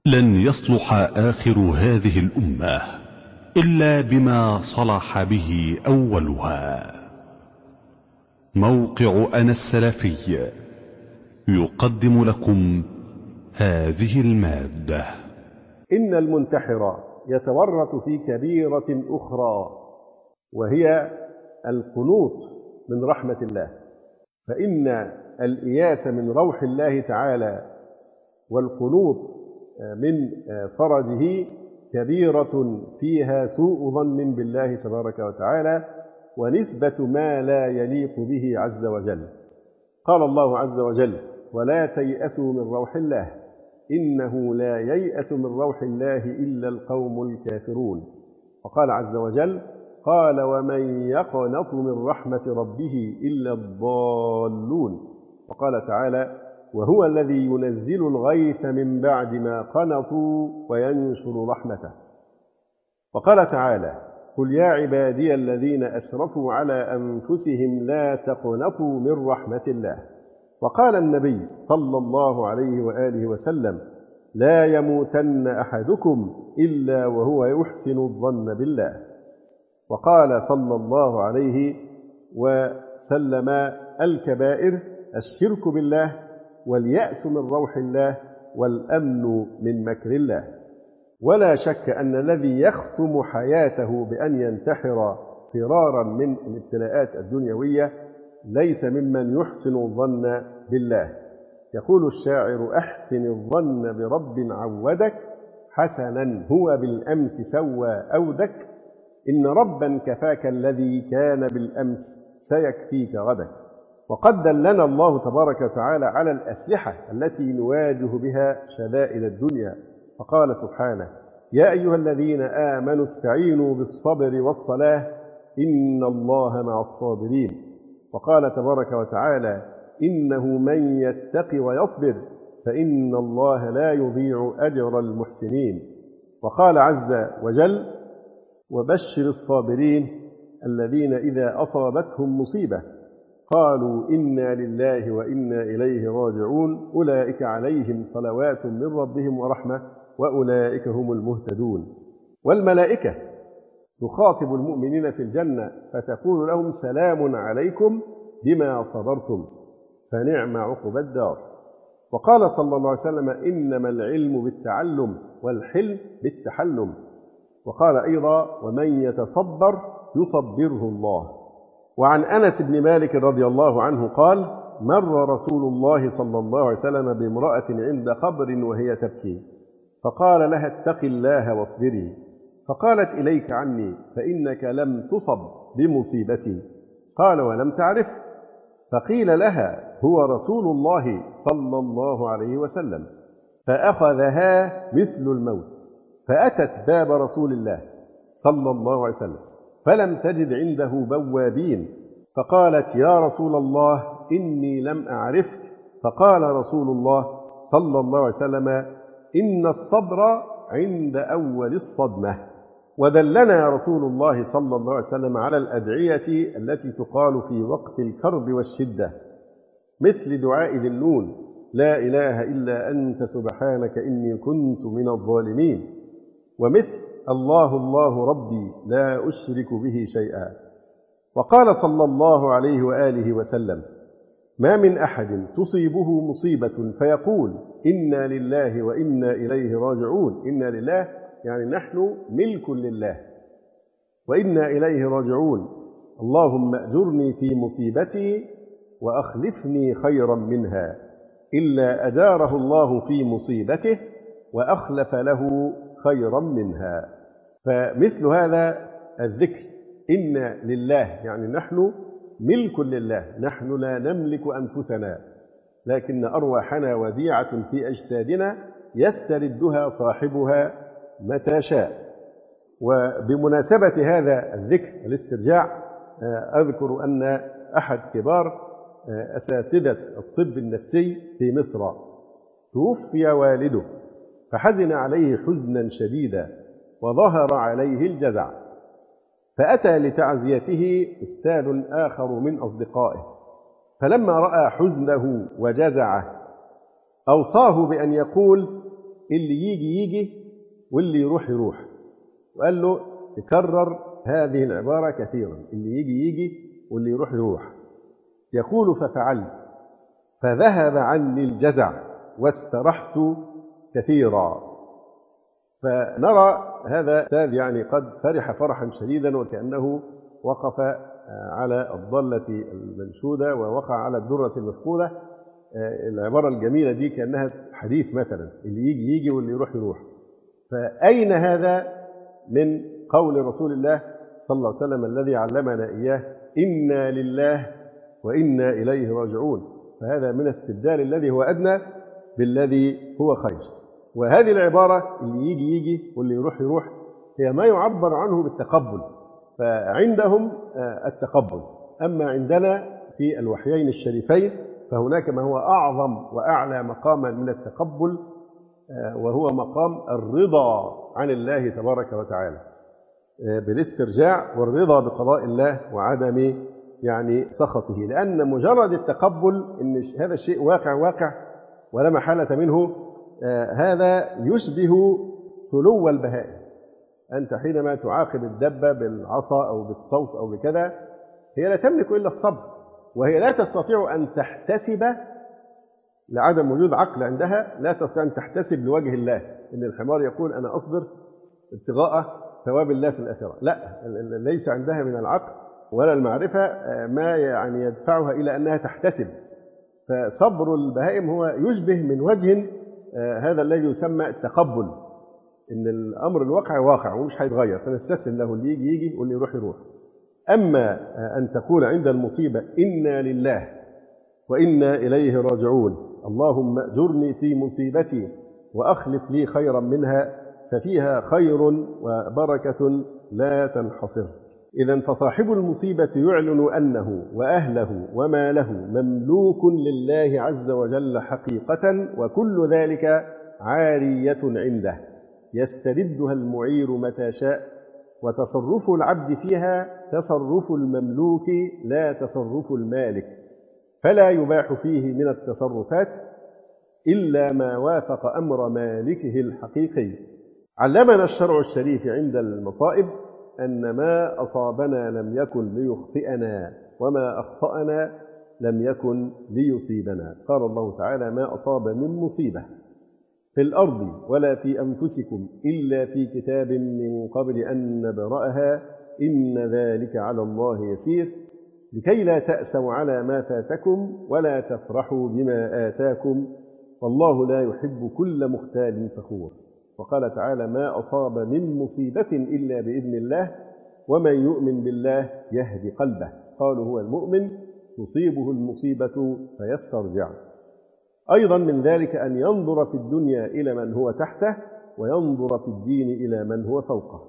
لن يصلح آخر هذه الأمة إلا بما صلح به أولها. موقع أنا السلفي يقدم لكم هذه المادة. إن المنتحر يتورط في كبيرة أخرى، وهي القنوط من رحمة الله. فإن الإياس من روح الله تعالى والقنوط من فرجه كبيرة فيها سوء ظن بالله تبارك وتعالى ونسبة ما لا يليق به عز وجل. قال الله عز وجل: ولا تيأسوا من روح الله إنه لا ييأس من روح الله إلا القوم الكافرون. وقال عز وجل: قال ومن يقنط من رحمة ربه إلا الضالون. وقال تعالى: وهو الذي ينزل الغيث من بعد ما قنطوا وينشر رحمته. وقال تعالى: قل يا عبادي الذين أسرفوا على أنفسهم لا تقنطوا من رحمة الله. وقال النبي صلى الله عليه وآله وسلم: لا يموتن أحدكم إلا وهو يحسن الظن بالله. وقال صلى الله عليه وسلم: الكبائر الشرك بالله واليأس من روح الله والأمن من مكر الله. ولا شك أن الذي يختم حياته بأن ينتحر فرارا من الابتلاءات الدنيوية ليس ممن يحسن الظن بالله. يقول الشاعر: أحسن الظن برب عودك حسنا هو بالأمس سوى أودك إن ربا كفاك الذي كان بالأمس سيكفيك غدك. وقد دلنا الله تبارك وتعالى على الأسلحة التي نواجه بها شدائد الدنيا، فقال سبحانه: يا أيها الذين آمنوا استعينوا بالصبر والصلاة إن الله مع الصابرين. وقال تبارك وتعالى: إنه من يتق ويصبر فإن الله لا يضيع أجر المحسنين. وقال عز وجل: وبشر الصابرين الذين إذا أصابتهم مصيبة قالوا إنا لله وإنا إليه راجعون أولئك عليهم صلوات من ربهم ورحمة وأولئك هم المهتدون. والملائكة تخاطب المؤمنين في الجنة فتقول لهم: سلام عليكم بما صبرتم فنعم عقبى الدار. وقال صلى الله عليه وسلم: إنما العلم بالتعلم والحلم بالتحلم. وقال أيضا: ومن يتصبر يصبره الله. وعن أنس بن مالك رضي الله عنه قال: مر رسول الله صلى الله عليه وسلم بامرأة عند قبر وهي تبكي، فقال لها: اتق الله واصبري. فقالت: إليك عني فإنك لم تصب بمصيبتي. قال: ولم تعرف؟ فقيل لها: هو رسول الله صلى الله عليه وسلم. فأخذها مثل الموت، فأتت باب رسول الله صلى الله عليه وسلم فلم تجد عنده بوابين، فقالت: يا رسول الله إني لم أعرفك. فقال رسول الله صلى الله عليه وسلم: إن الصبر عند أول الصدمة. ودلنا رسول الله صلى الله عليه وسلم على الأدعية التي تقال في وقت الكرب والشدة، مثل دعاء ذي النون: لا إله إلا أنت سبحانك إني كنت من الظالمين، ومثل: الله الله ربي لا أشرك به شيئا. وقال صلى الله عليه وآله وسلم: ما من أحد تصيبه مصيبة فيقول إنا لله وإنا إليه راجعون. إنا لله يعني نحن ملك لله، وإنا إليه راجعون، اللهم أجرني في مصيبتي وأخلفني خيرا منها، إلا أجاره الله في مصيبته وأخلف له خيرا منها. فمثل هذا الذكر: إنا لله يعني نحن ملك لله، نحن لا نملك أنفسنا، لكن أرواحنا وديعة في أجسادنا يستردها صاحبها متى شاء. وبمناسبة هذا الذكر الاسترجاع، أذكر أن أحد كبار أساتذة الطب النفسي في مصر توفي والده، فحزن عليه حزنا شديدا وظهر عليه الجزع، فأتى لتعزيته أستاذ آخر من أصدقائه، فلما رأى حزنه وجزعه أوصاه بأن يقول: اللي يجي يجي واللي يروح يروح. وقال له تكرر هذه العبارة كثيرا، اللي يجي يجي واللي يروح يروح. يقول ففعلت فذهب عني الجزع واسترحت كثيرا. فنرى هذا الأستاذ يعني قد فرح فرحا شديدا وكأنه وقف على الضالة المنشودة ووقع على الدرة المفقودة. العبارة الجميلة دي كأنها حديث مثلا، اللي يجي يجي واللي يروح يروح. فأين هذا من قول رسول الله صلى الله عليه وسلم الذي علمنا إياه إنا لله وإنا إليه راجعون؟ فهذا من استبدال الذي هو أدنى بالذي هو خير. وهذه العبارة اللي يجي يجي واللي يروح يروح هي ما يعبر عنه بالتقبل، فعندهم التقبل. أما عندنا في الوحيين الشريفين فهناك ما هو أعظم وأعلى مقاما من التقبل، وهو مقام الرضا عن الله تبارك وتعالى بالاسترجاع والرضا بقضاء الله وعدم يعني سخطه. لأن مجرد التقبل إن هذا الشيء واقع ولا محالة منه، هذا يشبه سلو البهائم. أنت حينما تعاقب الدبة بالعصا أو بالصوت أو بكذا، هي لا تملك إلا الصبر، وهي لا تستطيع أن تحتسب لعدم وجود عقل عندها، لا تستطيع أن تحتسب لوجه الله. إن الحمار يقول أنا أصبر ابتغاء ثواب الله في الآخرة، لا، ليس عندها من العقل ولا المعرفة ما يعني يدفعها إلى أنها تحتسب. فصبر البهائم هو يشبه من وجه هذا الذي يسمى التقبل، إن الأمر الواقع واقع ومش هيتغير، فنستسلم له، اللي يجي يجي واللي يروح يروح. أما أن تقول عند المصيبة إنا لله وإنا إليه راجعون، اللهم أجرني في مصيبتي وأخلف لي خيرا منها، ففيها خير وبركة لا تنحصر. إذن فصاحب المصيبة يعلن أنه وأهله وماله مملوك لله عز وجل حقيقة، وكل ذلك عارية عنده يستردها المعير متى شاء، وتصرف العبد فيها تصرف المملوك لا تصرف المالك، فلا يباح فيه من التصرفات إلا ما وافق أمر مالكه الحقيقي. علمنا الشرع الشريف عند المصائب أن ما أصابنا لم يكن ليخطئنا وما أخطأنا لم يكن ليصيبنا. قال الله تعالى ما أصاب من مصيبة في الأرض ولا في أنفسكم إلا في كتاب من قبل أن نبرأها إن ذلك على الله يسير، لكي لا تأسوا على ما فاتكم ولا تفرحوا بما آتاكم والله لا يحب كل مختال فخور. وقال تعالى ما أصاب من مصيبة إلا بإذن الله ومن يؤمن بالله يهدي قلبه. قالوا هو المؤمن تصيبه المصيبة فيسترجع. أيضا من ذلك أن ينظر في الدنيا إلى من هو تحته وينظر في الدين إلى من هو فوقه،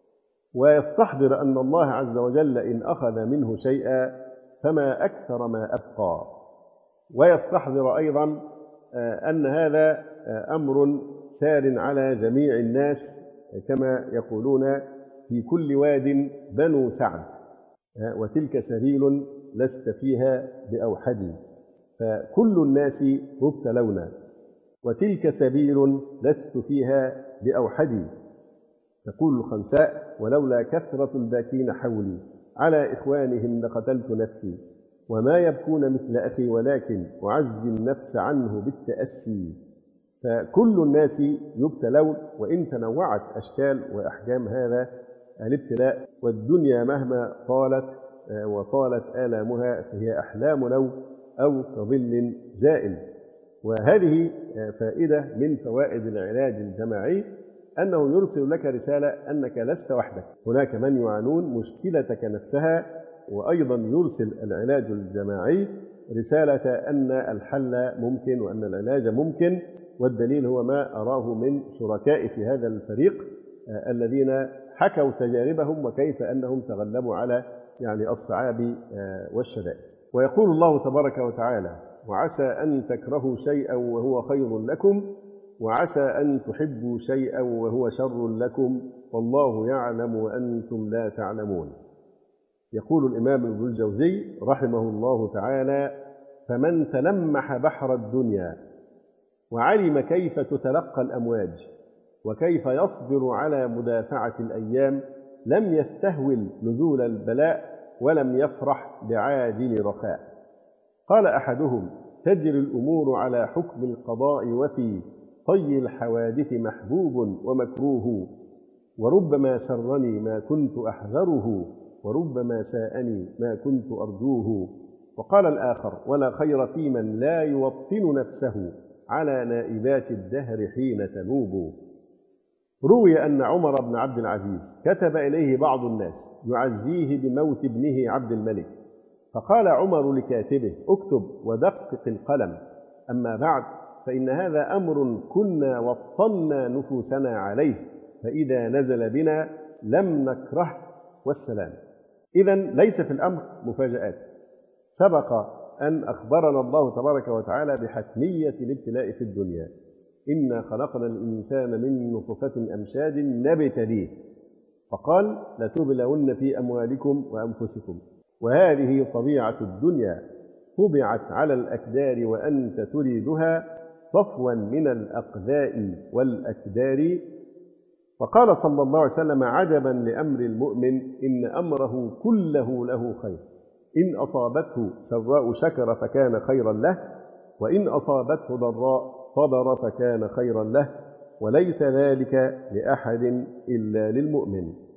ويستحضر أن الله عز وجل إن أخذ منه شيئا فما أكثر ما أبقى، ويستحضر أيضا أن هذا أمر سار على جميع الناس، كما يقولون في كل واد بنو سعد وتلك سبيل لست فيها بأوحد، فكل الناس مبتلون وتلك سبيل لست فيها بأوحد. تقول الخنساء ولولا كثرة الباكين حولي على إخوانهم لقتلت نفسي، وما يبكون مثل أخي ولكن أعزي النفس عنه بالتأسي. فكل الناس يبتلون، وإن تنوعت أشكال وأحجام هذا الابتلاء، والدنيا مهما طالت وطالت آلامها فهي أحلام لو أو كظل زائل. وهذه فائدة من فوائد العلاج الجماعي، أنه يرسل لك رسالة أنك لست وحدك، هناك من يعانون مشكلتك نفسها. وأيضا يرسل العلاج الجماعي رسالة أن الحل ممكن وأن العلاج ممكن، والدليل هو ما أراه من شركائي في هذا الفريق الذين حكوا تجاربهم وكيف أنهم تغلبوا على يعني الصعاب والشدائد. ويقول الله تبارك وتعالى وعسى أن تكرهوا شيئا وهو خير لكم وعسى أن تحبوا شيئا وهو شر لكم والله يعلم وأنتم لا تعلمون. يقول الإمام ابن الجوزي رحمه الله تعالى فمن تلمح بحر الدنيا وعلم كيف تتلقى الأمواج وكيف يصبر على مدافعة الأيام، لم يستهول نزول البلاء ولم يفرح بعاجل رخاء. قال أحدهم: تجري الأمور على حكم القضاء، وفي طي الحوادث محبوب ومكروه، وربما سرني ما كنت أحذره، وربما ساءني ما كنت أرجوه. وقال الآخر: ولا خير في من لا يوطن نفسه على نائبات الدهر حين تنوب. روي أن عمر بن عبد العزيز كتب إليه بعض الناس يعزيه بموت ابنه عبد الملك، فقال عمر لكاتبه: اكتب ودقق القلم، أما بعد فإن هذا أمر كنا وطنا نفوسنا عليه، فإذا نزل بنا لم نكره، والسلام. إذن ليس في الأمر مفاجآت، سبق أن أخبرنا الله تبارك وتعالى بحتمية الابتلاء في الدنيا. إنا خلقنا الإنسان من نطفة أمشاج نبتليه، فقال: لتبلون في أموالكم وأنفسكم، وهذه طبيعة الدنيا، طبعت على الأكدار وأنت تريدها صفوا من الأقذاء والأكدار. وقال صلى الله عليه وسلم: عجبا لأمر المؤمن، إن أمره كله له خير، إن أصابته سراء شكر فكان خيرا له، وإن أصابته ضراء صبر فكان خيرا له، وليس ذلك لأحد إلا للمؤمن.